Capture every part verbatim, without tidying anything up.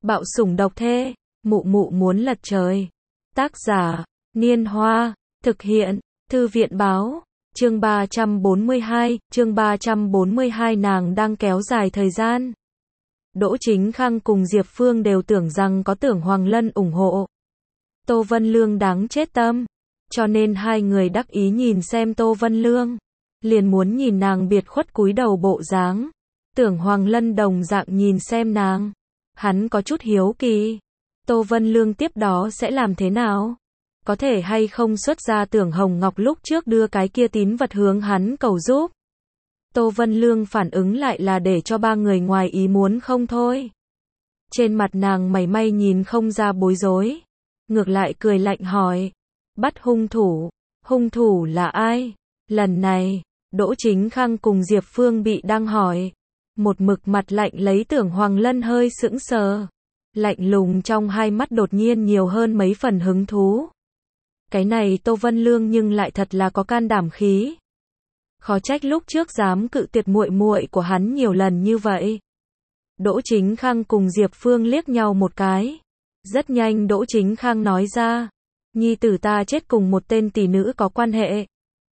Bạo sủng độc thê, mụ mụ muốn lật trời. Tác giả, Niên Hoa, thực hiện, Thư viện báo, chương ba trăm bốn mươi hai, chương ba trăm bốn mươi hai nàng đang kéo dài thời gian. Đỗ Chính Khang cùng Diệp Phương đều tưởng rằng có Tưởng Hoàng Lân ủng hộ. Tô Vân Lương đáng chết tâm, cho nên hai người đắc ý nhìn xem Tô Vân Lương, liền muốn nhìn nàng biệt khuất cúi đầu bộ dáng. Tưởng Hoàng Lân đồng dạng nhìn xem nàng, hắn có chút hiếu kỳ, Tô Vân Lương tiếp đó sẽ làm thế nào? Có thể hay không xuất ra Tưởng Hồng Ngọc lúc trước đưa cái kia tín vật hướng hắn cầu giúp? Tô Vân Lương phản ứng lại là để cho ba người ngoài ý muốn không thôi. Trên mặt nàng mảy may nhìn không ra bối rối, ngược lại cười lạnh hỏi, bắt hung thủ, hung thủ là ai? Lần này, Đỗ Chính Khang cùng Diệp Phương bị đang hỏi, một mực mặt lạnh lấy Tưởng Hoàng Lân hơi sững sờ, lạnh lùng trong hai mắt đột nhiên nhiều hơn mấy phần hứng thú. Cái này Tô Vân Lương nhưng lại thật là có can đảm khí. Khó trách lúc trước dám cự tuyệt muội muội của hắn nhiều lần như vậy. Đỗ Chính Khang cùng Diệp Phương liếc nhau một cái. Rất nhanh Đỗ Chính Khang nói ra, nhi tử ta chết cùng một tên tỷ nữ có quan hệ.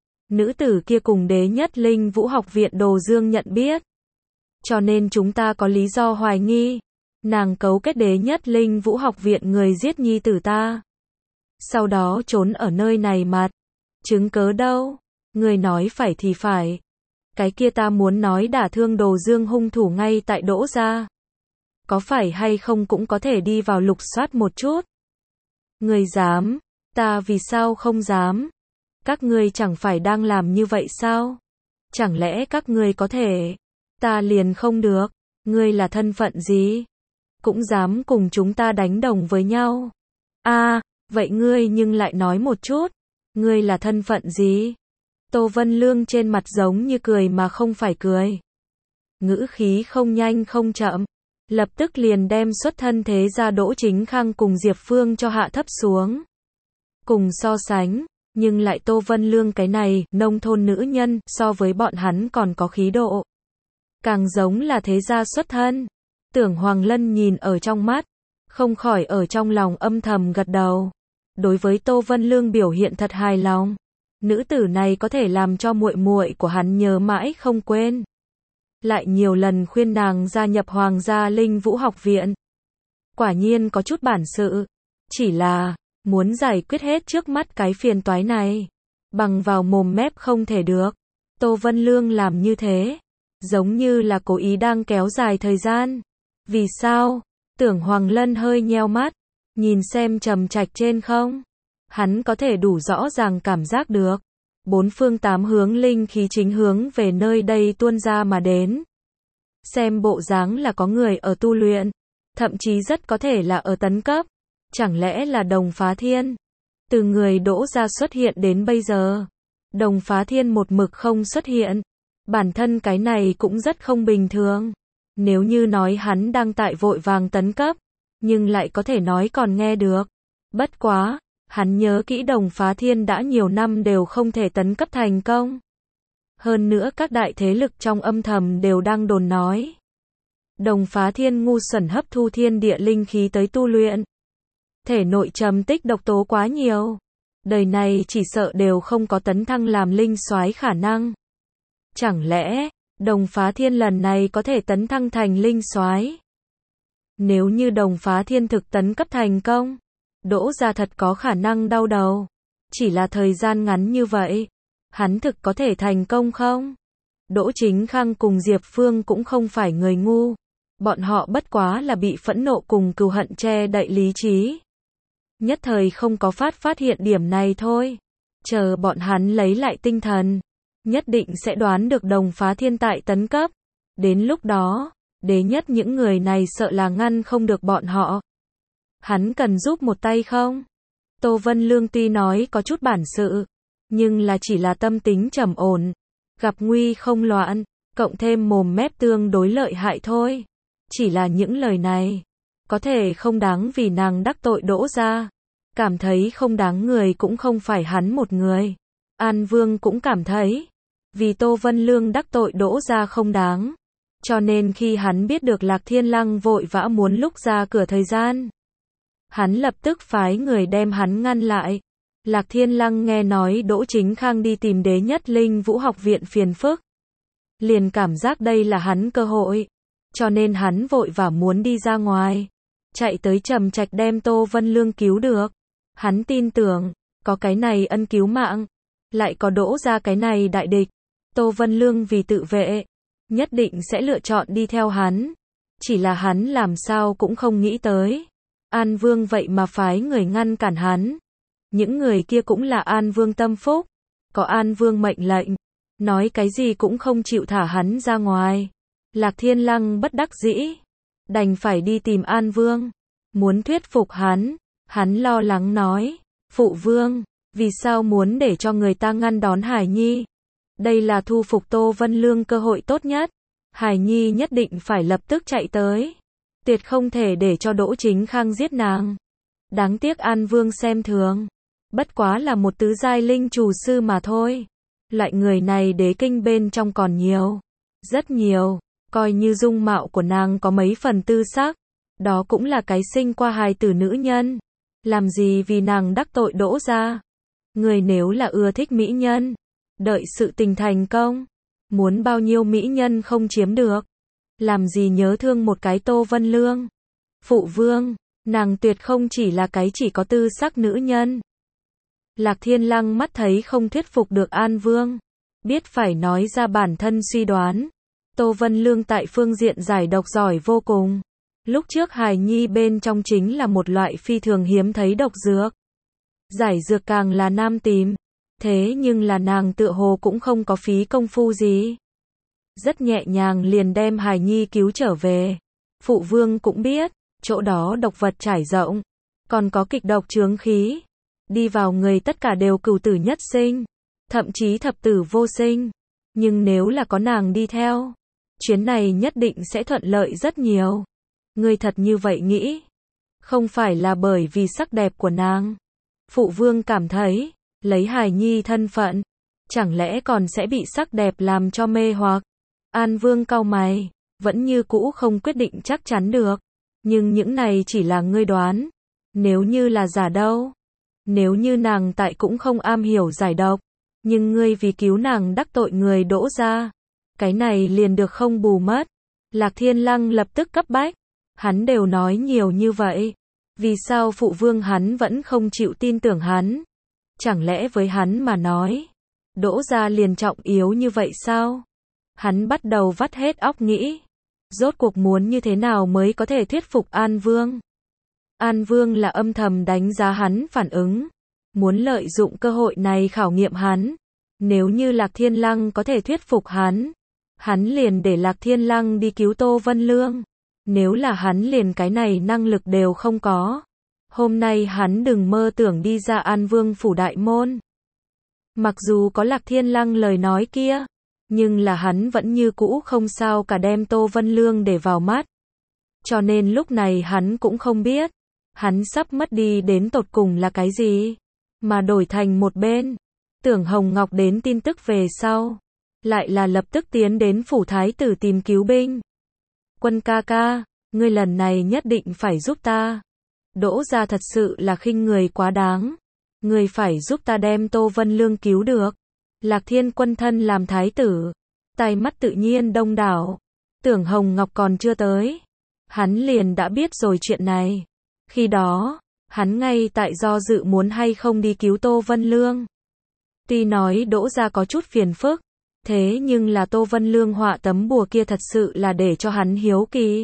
Nữ tử kia cùng Đế Nhất Linh Vũ Học Viện Đồ Dương nhận biết. Cho nên chúng ta có lý do hoài nghi, nàng cấu kết Đế Nhất Linh Vũ Học Viện người giết nhi tử ta. Sau đó trốn ở nơi này mặt. Chứng cớ đâu? Người nói phải thì phải. Cái kia ta muốn nói đả thương Đồ Dương hung thủ ngay tại Đỗ gia. Có phải hay không cũng có thể đi vào lục soát một chút. Người dám, ta vì sao không dám? Các ngươi chẳng phải đang làm như vậy sao? Chẳng lẽ các ngươi có thể, ta liền không được, ngươi là thân phận gì? Cũng dám cùng chúng ta đánh đồng với nhau. A, à, vậy ngươi nhưng lại nói một chút, ngươi là thân phận gì? Tô Vân Lương trên mặt giống như cười mà không phải cười. Ngữ khí không nhanh không chậm, lập tức liền đem xuất thân thế gia Đỗ Chính Khang cùng Diệp Phương cho hạ thấp xuống. Cùng so sánh, nhưng lại Tô Vân Lương cái này, nông thôn nữ nhân, so với bọn hắn còn có khí độ. Càng giống là thế gia xuất thân. Tưởng Hoàng Lân nhìn ở trong mắt, không khỏi ở trong lòng âm thầm gật đầu. Đối với Tô Vân Lương biểu hiện thật hài lòng. Nữ tử này có thể làm cho muội muội của hắn nhớ mãi không quên. Lại nhiều lần khuyên nàng gia nhập Hoàng gia Linh Vũ Học Viện. Quả nhiên có chút bản sự. Chỉ là, muốn giải quyết hết trước mắt cái phiền toái này. Bằng vào mồm mép không thể được. Tô Vân Lương làm như thế. Giống như là cố ý đang kéo dài thời gian. Vì sao? Tưởng Hoàng Lân hơi nheo mắt. Nhìn xem trầm trạch trên không. Hắn có thể đủ rõ ràng cảm giác được. Bốn phương tám hướng linh khí chính hướng về nơi đây tuôn ra mà đến. Xem bộ dáng là có người ở tu luyện. Thậm chí rất có thể là ở tấn cấp. Chẳng lẽ là Đồng Phá Thiên? Từ người Đỗ gia xuất hiện đến bây giờ. Đồng Phá Thiên một mực không xuất hiện. Bản thân cái này cũng rất không bình thường. Nếu như nói hắn đang tại vội vàng tấn cấp. Nhưng lại có thể nói còn nghe được. Bất quá. Hắn nhớ kỹ Đồng Phá Thiên đã nhiều năm đều không thể tấn cấp thành công. Hơn nữa các đại thế lực trong âm thầm đều đang đồn nói. Đồng Phá Thiên ngu xuẩn hấp thu thiên địa linh khí tới tu luyện. Thể nội trầm tích độc tố quá nhiều. Đời này chỉ sợ đều không có tấn thăng làm linh soái khả năng. Chẳng lẽ, Đồng Phá Thiên lần này có thể tấn thăng thành linh soái? Nếu như Đồng Phá Thiên thực tấn cấp thành công, Đỗ gia thật có khả năng đau đầu. Chỉ là thời gian ngắn như vậy, hắn thực có thể thành công không? Đỗ Chính Khang cùng Diệp Phương cũng không phải người ngu. Bọn họ bất quá là bị phẫn nộ cùng cừu hận che đậy lý trí. Nhất thời không có phát phát hiện điểm này thôi. Chờ bọn hắn lấy lại tinh thần, nhất định sẽ đoán được Đồng Phá Thiên tại tấn cấp. Đến lúc đó, đế nhất những người này sợ là ngăn không được bọn họ. Hắn cần giúp một tay không? Tô Vân Lương tuy nói có chút bản sự, nhưng là chỉ là tâm tính trầm ổn, gặp nguy không loạn, cộng thêm mồm mép tương đối lợi hại thôi. Chỉ là những lời này, có thể không đáng vì nàng đắc tội Đỗ gia. Cảm thấy không đáng người cũng không phải hắn một người. An Vương cũng cảm thấy, vì Tô Vân Lương đắc tội Đỗ gia không đáng. Cho nên khi hắn biết được Lạc Thiên Lăng vội vã muốn lúc ra cửa thời gian, hắn lập tức phái người đem hắn ngăn lại. Lạc Thiên Lăng nghe nói Đỗ Chính Khang đi tìm Đế Nhất Linh Vũ học viện phiền phức, liền cảm giác đây là hắn cơ hội, cho nên hắn vội vã muốn đi ra ngoài, chạy tới Trầm Trạch đem Tô Vân Lương cứu được. Hắn tin tưởng, có cái này ân cứu mạng, lại có Đỗ gia cái này đại địch, Tô Vân Lương vì tự vệ, nhất định sẽ lựa chọn đi theo hắn. Chỉ là hắn làm sao cũng không nghĩ tới, An Vương vậy mà phái người ngăn cản hắn. Những người kia cũng là An Vương tâm phúc, có An Vương mệnh lệnh, nói cái gì cũng không chịu thả hắn ra ngoài. Lạc Thiên Lăng bất đắc dĩ, đành phải đi tìm An Vương, muốn thuyết phục hắn. Hắn lo lắng nói, phụ vương, vì sao muốn để cho người ta ngăn đón Hải Nhi? Đây là thu phục Tô Vân Lương cơ hội tốt nhất. Hải Nhi nhất định phải lập tức chạy tới, tuyệt không thể để cho Đỗ Chính Khang giết nàng. Đáng tiếc An Vương xem thường, bất quá là một tứ giai linh chủ sư mà thôi. Loại người này đế kinh bên trong còn nhiều, rất nhiều, coi như dung mạo của nàng có mấy phần tư sắc, đó cũng là cái sinh qua hài tử nữ nhân. Làm gì vì nàng đắc tội Đỗ gia? Người nếu là ưa thích mỹ nhân, đợi sự tình thành công, muốn bao nhiêu mỹ nhân không chiếm được. Làm gì nhớ thương một cái Tô Vân Lương? Phụ vương, nàng tuyệt không chỉ là cái chỉ có tư sắc nữ nhân. Lạc Thiên Lăng mắt thấy không thuyết phục được An Vương, biết phải nói ra bản thân suy đoán. Tô Vân Lương tại phương diện giải độc giỏi vô cùng. Lúc trước Hải Nhi bên trong chính là một loại phi thường hiếm thấy độc dược. Giải dược càng là nam tìm, thế nhưng là nàng tựa hồ cũng không có phí công phu gì, rất nhẹ nhàng liền đem Hải Nhi cứu trở về. Phụ vương cũng biết, chỗ đó độc vật trải rộng, còn có kịch độc chướng khí, đi vào người tất cả đều cửu tử nhất sinh, thậm chí thập tử vô sinh. Nhưng nếu là có nàng đi theo, chuyến này nhất định sẽ thuận lợi rất nhiều. Ngươi thật như vậy nghĩ? Không phải là bởi vì sắc đẹp của nàng. Phụ vương cảm thấy, lấy Hải Nhi thân phận, chẳng lẽ còn sẽ bị sắc đẹp làm cho mê hoặc? An Vương cau mày, vẫn như cũ không quyết định chắc chắn được. Nhưng những này chỉ là ngươi đoán. Nếu như là giả đâu? Nếu như nàng tại cũng không am hiểu giải độc, nhưng ngươi vì cứu nàng đắc tội người Đỗ gia, cái này liền được không bù mất. Lạc Thiên Lăng lập tức cấp bách. Hắn đều nói nhiều như vậy, vì sao phụ vương hắn vẫn không chịu tin tưởng hắn? Chẳng lẽ với hắn mà nói, Đỗ gia liền trọng yếu như vậy sao? Hắn bắt đầu vắt hết óc nghĩ, rốt cuộc muốn như thế nào mới có thể thuyết phục An Vương? An Vương là âm thầm đánh giá hắn phản ứng, muốn lợi dụng cơ hội này khảo nghiệm hắn. Nếu như Lạc Thiên Lăng có thể thuyết phục hắn, hắn liền để Lạc Thiên Lăng đi cứu Tô Vân Lương. Nếu là hắn liền cái này năng lực đều không có, hôm nay hắn đừng mơ tưởng đi ra An Vương phủ đại môn. Mặc dù có Lạc Thiên Lăng lời nói kia, nhưng là hắn vẫn như cũ không sao cả đem Tô Vân Lương để vào mắt. Cho nên lúc này hắn cũng không biết, hắn sắp mất đi đến tột cùng là cái gì, mà đổi thành một bên. Tưởng Hồng Ngọc đến tin tức về sau, lại là lập tức tiến đến phủ thái tử tìm cứu binh. Quân ca ca, ngươi lần này nhất định phải giúp ta. Đỗ gia thật sự là khinh người quá đáng. Ngươi phải giúp ta đem Tô Vân Lương cứu được. Lạc Thiên Quân thân làm thái tử, tai mắt tự nhiên đông đảo. Tưởng Hồng Ngọc còn chưa tới, hắn liền đã biết rồi chuyện này. Khi đó, hắn ngay tại do dự muốn hay không đi cứu Tô Vân Lương. Tuy nói Đỗ gia có chút phiền phức, thế nhưng là Tô Vân Lương họa tấm bùa kia thật sự là để cho hắn hiếu kỳ.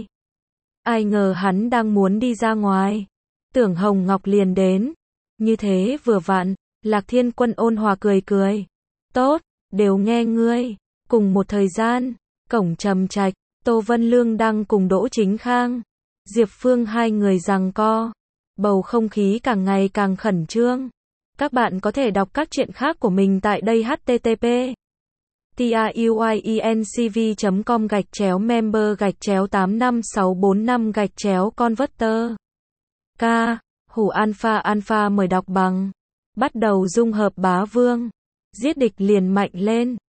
Ai ngờ hắn đang muốn đi ra ngoài, Tưởng Hồng Ngọc liền đến. Như thế vừa vặn, Lạc Thiên Quân ôn hòa cười cười. Tốt, đều nghe ngươi. Cùng một thời gian, cổng Trầm Trạch, Tô Vân Lương đang cùng Đỗ Chính Khang, Diệp Phương hai người giằng co. Bầu không khí càng ngày càng khẩn trương. Các bạn có thể đọc các truyện khác của mình tại đây h t t p truyencv chấm com gạch chéo member gạch chéo tám năm sáu bốn năm gạch chéo converter. K. Hủ Alpha Alpha mời đọc bằng. Bắt đầu dung hợp bá vương. Giết địch liền mạnh lên.